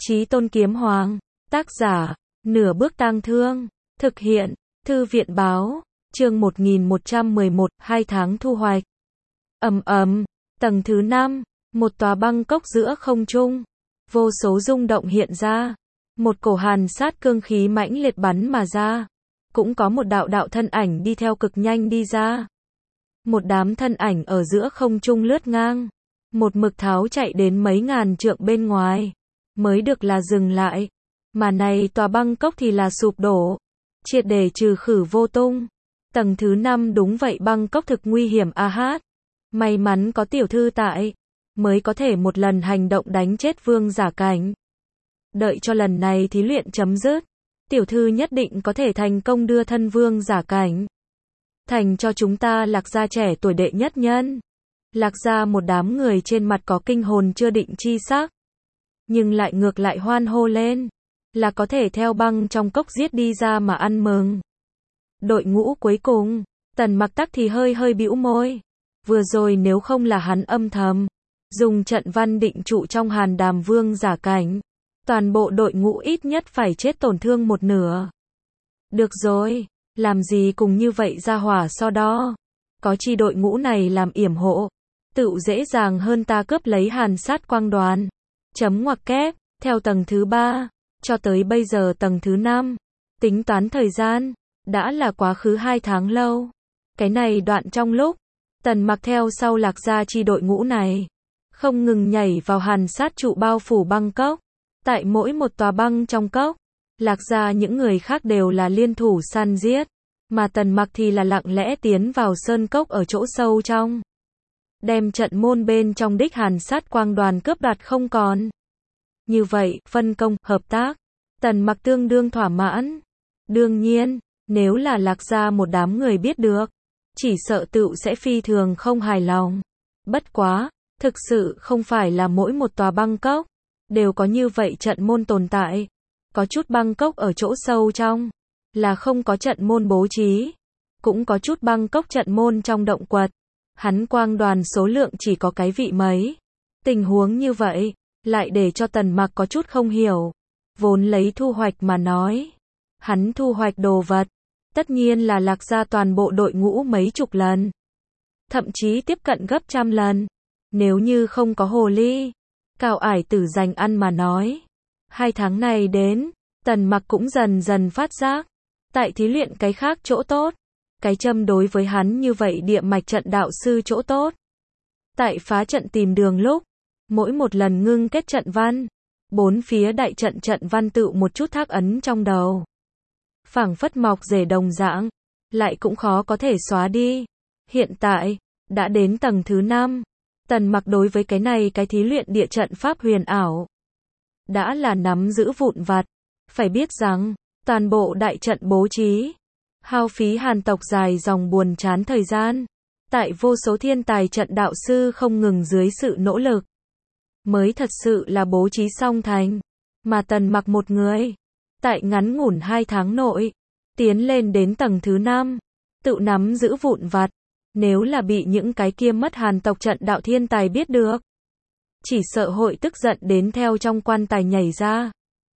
Chí Tôn Kiếm Hoàng, tác giả, Nửa Bước Tang Thương, thực hiện, Thư viện Báo, chương 1111, 2 tháng thu hoạch. Tầng thứ 5, một tòa băng cốc giữa không trung, vô số rung động hiện ra, một cổ hàn sát cương khí mãnh liệt bắn mà ra, cũng có một đạo đạo thân ảnh đi theo cực nhanh đi ra. Một đám thân ảnh ở giữa không trung lướt ngang, một mực tháo chạy đến mấy ngàn trượng bên ngoài, mới được là dừng lại. Mà này tòa băng cốc thì là sụp đổ, triệt để trừ khử vô tung. Tầng thứ 5 đúng vậy, băng cốc thực nguy hiểm a hát. May mắn có tiểu thư tại, mới có thể một lần hành động đánh chết vương giả cảnh. Đợi cho lần này thí luyện chấm dứt, tiểu thư nhất định có thể thành công đưa thân vương giả cảnh thành cho chúng ta Lạc gia trẻ tuổi đệ nhất nhân. Lạc gia một đám người trên mặt có kinh hồn chưa định chi sắc, nhưng lại ngược lại hoan hô lên, là có thể theo băng trong cốc giết đi ra mà ăn mừng. Đội ngũ cuối cùng, Tần Mặc Tắc thì hơi bĩu môi. Vừa rồi nếu không là hắn âm thầm dùng trận văn định trụ trong hàn đàm vương giả cảnh, toàn bộ đội ngũ ít nhất phải chết tổn thương một nửa. Được rồi, làm gì cùng như vậy ra hỏa so đo. Có chi đội ngũ này làm yểm hộ, tựu dễ dàng hơn ta cướp lấy hàn sát quang đoàn. Chấm ngoặc kép, theo tầng thứ 3, cho tới bây giờ tầng thứ 5, tính toán thời gian, đã là quá khứ 2 tháng lâu. Cái này đoạn trong lúc, Tần Mặc theo sau Lạc gia chi đội ngũ này, không ngừng nhảy vào hàn sát trụ bao phủ băng cốc. Tại mỗi một tòa băng trong cốc, Lạc gia những người khác đều là liên thủ săn giết, mà Tần Mặc thì là lặng lẽ tiến vào sơn cốc ở chỗ sâu trong, đem trận môn bên trong đích hàn sát quang đoàn cướp đoạt không còn. Như vậy, phân công, hợp tác, Tần Mặc tương đương thỏa mãn. Đương nhiên, nếu là Lạc gia một đám người biết được, chỉ sợ tựu sẽ phi thường không hài lòng. Bất quá, thực sự không phải là mỗi một tòa băng cốc đều có như vậy trận môn tồn tại. Có chút băng cốc ở chỗ sâu trong là không có trận môn bố trí, cũng có chút băng cốc trận môn trong động quật, hắn quang đoàn số lượng chỉ có cái vị mấy. Tình huống như vậy lại để cho Tần Mặc có chút không hiểu. Vốn lấy thu hoạch mà nói, hắn thu hoạch đồ vật tất nhiên là Lạc gia toàn bộ đội ngũ mấy chục lần, thậm chí tiếp cận gấp trăm lần. Nếu như không có hồ ly cao ải tử dành ăn mà nói, 2 tháng này đến, Tần Mặc cũng dần dần phát giác, tại thí luyện cái khác chỗ tốt, cái châm đối với hắn như vậy địa mạch trận đạo sư chỗ tốt. Tại phá trận tìm đường lúc, mỗi một lần ngưng kết trận văn, bốn phía đại trận trận văn tự một chút thác ấn trong đầu, phảng phất mọc rễ đồng dạng, lại cũng khó có thể xóa đi. Hiện tại, đã đến tầng thứ 5, Tần Mặc đối với cái này cái thí luyện địa trận pháp huyền ảo, đã là nắm giữ vụn vặt. Phải biết rằng, toàn bộ đại trận bố trí, hao phí hàn tộc dài dòng buồn chán thời gian, tại vô số thiên tài trận đạo sư không ngừng dưới sự nỗ lực, mới thật sự là bố trí xong thành. Mà Tần Mặc một người, tại ngắn ngủn 2 tháng nội, tiến lên đến tầng thứ 5, tự nắm giữ vụn vặt. Nếu là bị những cái kia mất hàn tộc trận đạo thiên tài biết được, chỉ sợ hội tức giận đến theo trong quan tài nhảy ra.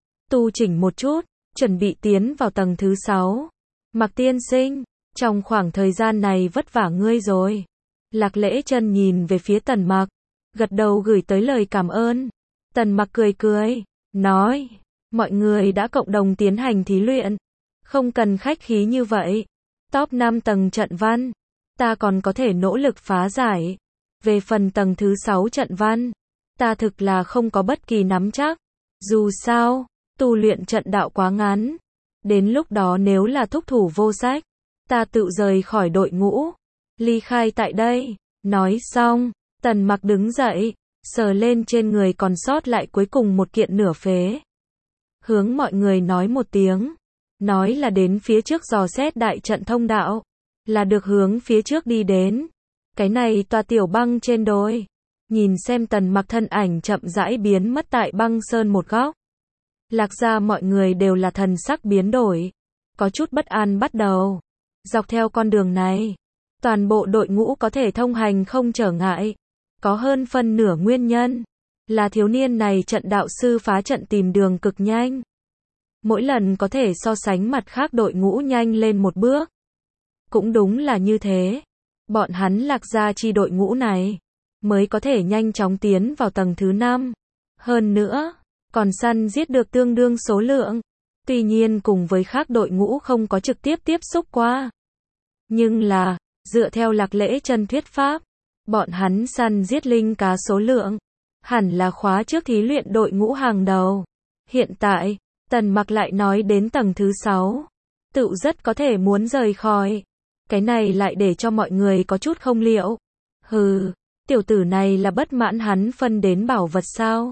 Tu chỉnh một chút, chuẩn bị tiến vào tầng thứ 6. Mặc tiên sinh, trong khoảng thời gian này vất vả ngươi rồi. Lạc Lễ Chân nhìn về phía Tần Mặc, gật đầu gửi tới lời cảm ơn. Tần Mặc cười, nói, mọi người đã cộng đồng tiến hành thí luyện, không cần khách khí như vậy. Top 5 tầng trận văn, ta còn có thể nỗ lực phá giải. Về phần tầng thứ 6 trận văn, ta thực là không có bất kỳ nắm chắc. Dù sao, tu luyện trận đạo quá ngắn. Đến lúc đó nếu là thúc thủ vô sách, ta tự rời khỏi đội ngũ, ly khai tại đây. Nói xong, Tần Mặc đứng dậy, sờ lên trên người còn sót lại cuối cùng một kiện nửa phế. Hướng mọi người nói một tiếng, nói là đến phía trước dò xét đại trận thông đạo, là được hướng phía trước đi đến. Cái này tòa tiểu băng trên đồi, nhìn xem Tần Mặc thân ảnh chậm rãi biến mất tại băng sơn một góc. Lạc gia mọi người đều là thần sắc biến đổi, có chút bất an bắt đầu. Dọc theo con đường này, toàn bộ đội ngũ có thể thông hành không trở ngại, có hơn phân nửa nguyên nhân là thiếu niên này trận đạo sư phá trận tìm đường cực nhanh. Mỗi lần có thể so sánh mặt khác đội ngũ nhanh lên một bước. Cũng đúng là như thế. Bọn hắn Lạc Gia chi đội ngũ này mới có thể nhanh chóng tiến vào tầng thứ 5. Hơn nữa, còn săn giết được tương đương số lượng. Tuy nhiên cùng với khác đội ngũ không có trực tiếp tiếp xúc qua. Nhưng là, dựa theo Lạc Lễ Chân thuyết pháp, bọn hắn săn giết linh cá số lượng hẳn là khóa trước thí luyện đội ngũ hàng đầu. Hiện tại, Tần Mặc lại nói đến tầng thứ 6. Tự rất có thể muốn rời khỏi. Cái này lại để cho mọi người có chút không liệu. Hừ, tiểu tử này là bất mãn hắn phân đến bảo vật sao?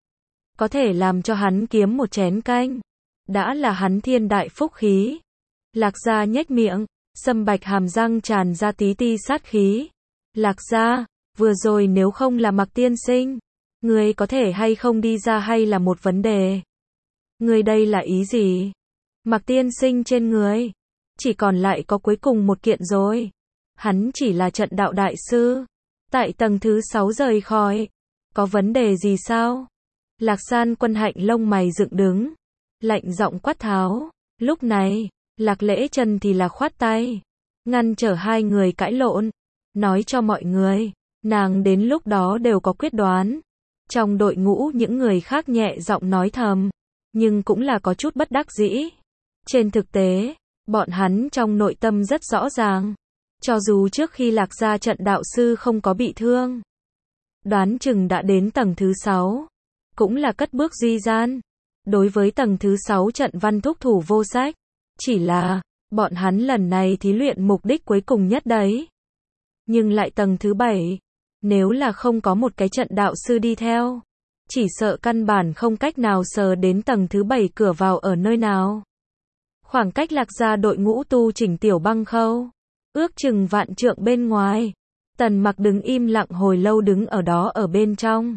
Có thể làm cho hắn kiếm một chén canh. Đã là hắn thiên đại phúc khí. Lạc Gia nhếch miệng, sâm bạch hàm răng tràn ra tí ti sát khí. Lạc Gia, vừa rồi nếu không là Mặc tiên sinh, người có thể hay không đi ra hay là một vấn đề. Người đây là ý gì? Mặc tiên sinh trên người chỉ còn lại có cuối cùng một kiện rồi. Hắn chỉ là trận đạo đại sư. Tại tầng thứ 6 rời khỏi. Có vấn đề gì sao? Lạc San Quân Hạnh lông mày dựng đứng. Lạnh giọng quát tháo. Lúc này, Lạc Lễ Chân thì là khoát tay. Ngăn trở hai người cãi lộn. Nói cho mọi người, nàng đến lúc đó đều có quyết đoán. Trong đội ngũ những người khác nhẹ giọng nói thầm. Nhưng cũng là có chút bất đắc dĩ. Trên thực tế, bọn hắn trong nội tâm rất rõ ràng. Cho dù trước khi Lạc Gia trận đạo sư không có bị thương, đoán chừng đã đến tầng thứ 6. Cũng là cất bước duy gian. Đối với tầng thứ 6 trận văn thúc thủ vô sách. Chỉ là, bọn hắn lần này thí luyện mục đích cuối cùng nhất đấy. Nhưng lại tầng thứ 7. Nếu là không có một cái trận đạo sư đi theo, chỉ sợ căn bản không cách nào sờ đến tầng thứ 7 cửa vào ở nơi nào. Khoảng cách Lạc Gia đội ngũ tu chỉnh tiểu băng khâu, ước chừng vạn trượng bên ngoài. Tần Mặc đứng im lặng hồi lâu đứng ở đó ở bên trong.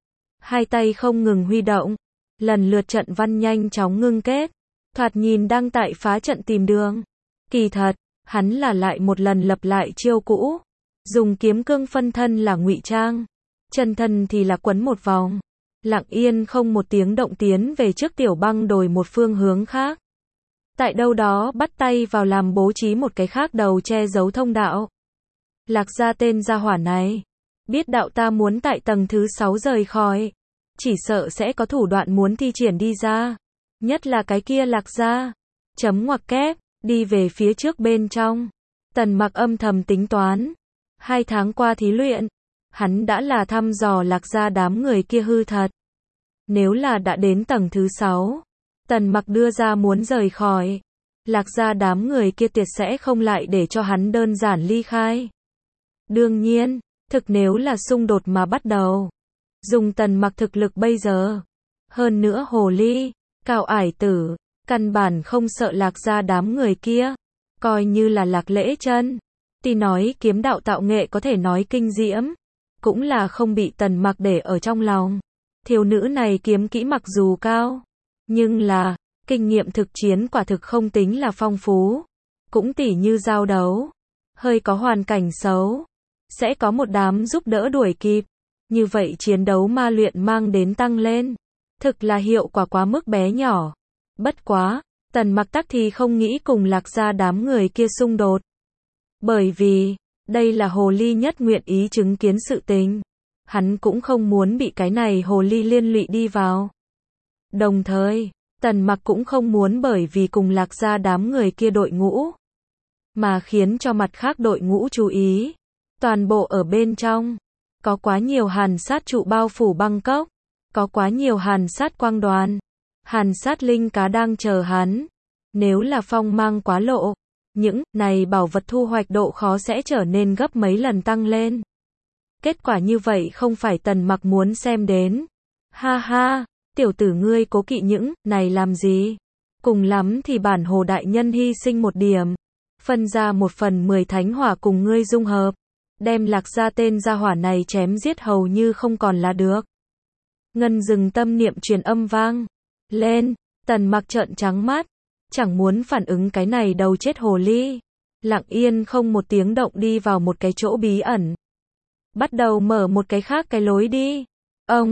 Hai tay không ngừng huy động, lần lượt trận văn nhanh chóng ngưng kết. Thoạt nhìn đang tại phá trận tìm đường. Kỳ thật, hắn là lại một lần lập lại chiêu cũ. Dùng kiếm cương phân thân là ngụy trang. Chân thân thì là quấn một vòng. Lặng yên không một tiếng động tiến về trước tiểu băng đồi một phương hướng khác. Tại đâu đó bắt tay vào làm bố trí một cái khác đầu che giấu thông đạo. Lạc Gia tên gia hỏa này. Biết đạo ta muốn tại tầng thứ 6 rời khỏi. Chỉ sợ sẽ có thủ đoạn muốn thi triển đi ra. Nhất là cái kia Lạc Gia. Chấm ngoặc kép, đi về phía trước bên trong. Tần Mặc âm thầm tính toán. 2 tháng qua thí luyện, hắn đã là thăm dò Lạc Gia đám người kia hư thật. Nếu là đã đến tầng thứ 6, Tần Mặc đưa ra muốn rời khỏi, Lạc Gia đám người kia tuyệt sẽ không lại để cho hắn đơn giản ly khai. Đương nhiên, thực nếu là xung đột mà bắt đầu, dùng Tần Mặc thực lực bây giờ, hơn nữa hồ ly, cao ải tử, căn bản không sợ Lạc Gia đám người kia, coi như là Lạc Lễ Chân. Tuy nói kiếm đạo tạo nghệ có thể nói kinh diễm, cũng là không bị Tần Mặc để ở trong lòng. Thiếu nữ này kiếm kỹ mặc dù cao, nhưng là, kinh nghiệm thực chiến quả thực không tính là phong phú. Cũng tỉ như giao đấu, hơi có hoàn cảnh xấu, sẽ có một đám giúp đỡ đuổi kịp. Như vậy chiến đấu ma luyện mang đến tăng lên, thực là hiệu quả quá mức bé nhỏ. Bất quá, Tần Mặc tắc thì không nghĩ cùng Lạc Gia đám người kia xung đột. Bởi vì, đây là hồ ly nhất nguyện ý chứng kiến sự tình. Hắn cũng không muốn bị cái này hồ ly liên lụy đi vào. Đồng thời, Tần Mặc cũng không muốn bởi vì cùng Lạc Gia đám người kia đội ngũ, mà khiến cho mặt khác đội ngũ chú ý. Toàn bộ ở bên trong, có quá nhiều hàn sát trụ bao phủ băng cốc, có quá nhiều hàn sát quang đoàn, hàn sát linh cá đang chờ hắn. Nếu là phong mang quá lộ, những này bảo vật thu hoạch độ khó sẽ trở nên gấp mấy lần tăng lên. Kết quả như vậy không phải Tần Mặc muốn xem đến. Ha ha, tiểu tử ngươi cố kỵ những này làm gì? Cùng lắm thì bản hồ đại nhân hy sinh một điểm, phân ra 1/10 thánh hỏa cùng ngươi dung hợp, đem Lạc Gia tên gia hỏa này chém giết hầu như không còn là được. Ngân dừng tâm niệm truyền âm vang lên, Tần Mặc trợn trắng mắt, chẳng muốn phản ứng cái này đầu chết hồ ly, lặng yên không một tiếng động đi vào một cái chỗ bí ẩn. Bắt đầu mở một cái khác cái lối đi. Ông,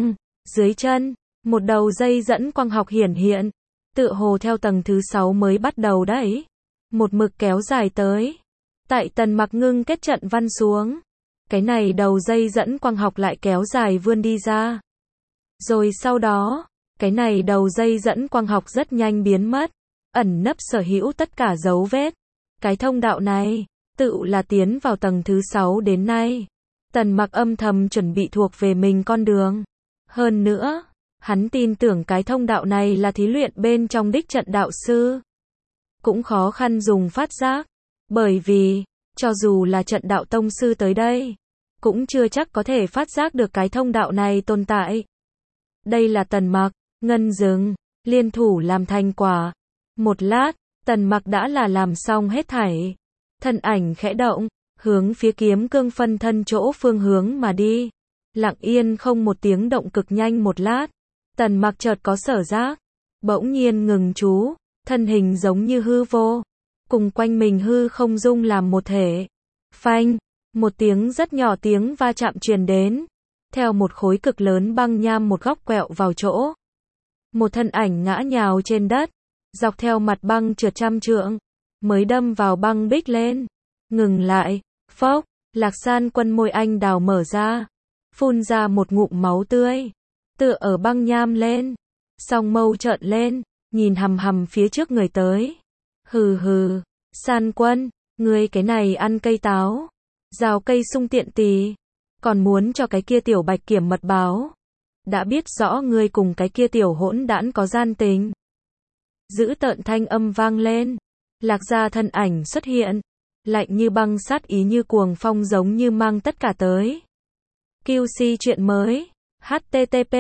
Dưới chân, một đầu dây dẫn quang học hiển hiện, tựa hồ theo tầng thứ 6 mới bắt đầu đấy. Một mực kéo dài tới. Tại Tần Mặc ngưng kết trận văn xuống. Cái này đầu dây dẫn quang học lại kéo dài vươn đi ra. Rồi sau đó, cái này đầu dây dẫn quang học rất nhanh biến mất, ẩn nấp sở hữu tất cả dấu vết. Cái thông đạo này, tự là tiến vào tầng thứ 6 đến nay. Tần Mặc âm thầm chuẩn bị thuộc về mình con đường. Hơn nữa, hắn tin tưởng cái thông đạo này là thí luyện bên trong đích trận đạo sư. Cũng khó khăn dùng phát giác, bởi vì, cho dù là trận đạo tông sư tới đây, cũng chưa chắc có thể phát giác được cái thông đạo này tồn tại. Đây là Tần Mặc, Ngân Dừng, liên thủ làm thành quả. Một lát, Tần Mặc đã là làm xong hết thảy. Thân ảnh khẽ động, hướng phía kiếm cương phân thân chỗ phương hướng mà đi. Lặng yên không một tiếng động cực nhanh một lát. Tần Mặc chợt có sở giác, bỗng nhiên ngừng chú, thân hình giống như hư vô, cùng quanh mình hư không dung làm một thể. Phanh, một tiếng rất nhỏ tiếng va chạm truyền đến, theo một khối cực lớn băng nham một góc quẹo vào chỗ. Một thân ảnh ngã nhào trên đất, dọc theo mặt băng trượt trăm trượng, mới đâm vào băng bích lên. Ngừng lại, phốc, Lạc San Quân môi anh đào mở ra, phun ra một ngụm máu tươi, tựa ở băng nham lên, song mâu trợn lên, nhìn hằm hằm phía trước người tới. Hừ hừ, San Quân, ngươi cái này ăn cây táo, rào cây sung tiện tì, còn muốn cho cái kia tiểu bạch kiểm mật báo. Đã biết rõ ngươi cùng cái kia tiểu hỗn đản có gian tình. Dữ tợn thanh âm vang lên, Lạc Gia thân ảnh xuất hiện, lạnh như băng sát ý như cuồng phong giống như mang tất cả tới. QC chuyện mới, http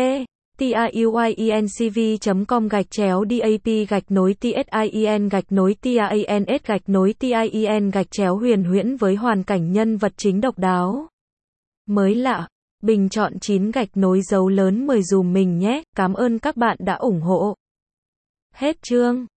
tiuinCV.com/dap-TIEN-TIANS-TIANS huyền huyễn với hoàn cảnh nhân vật chính độc đáo. Mới lạ, bình chọn 9 gạch nối dấu lớn 10 dùm mình nhé, cảm ơn các bạn đã ủng hộ. Hết chương.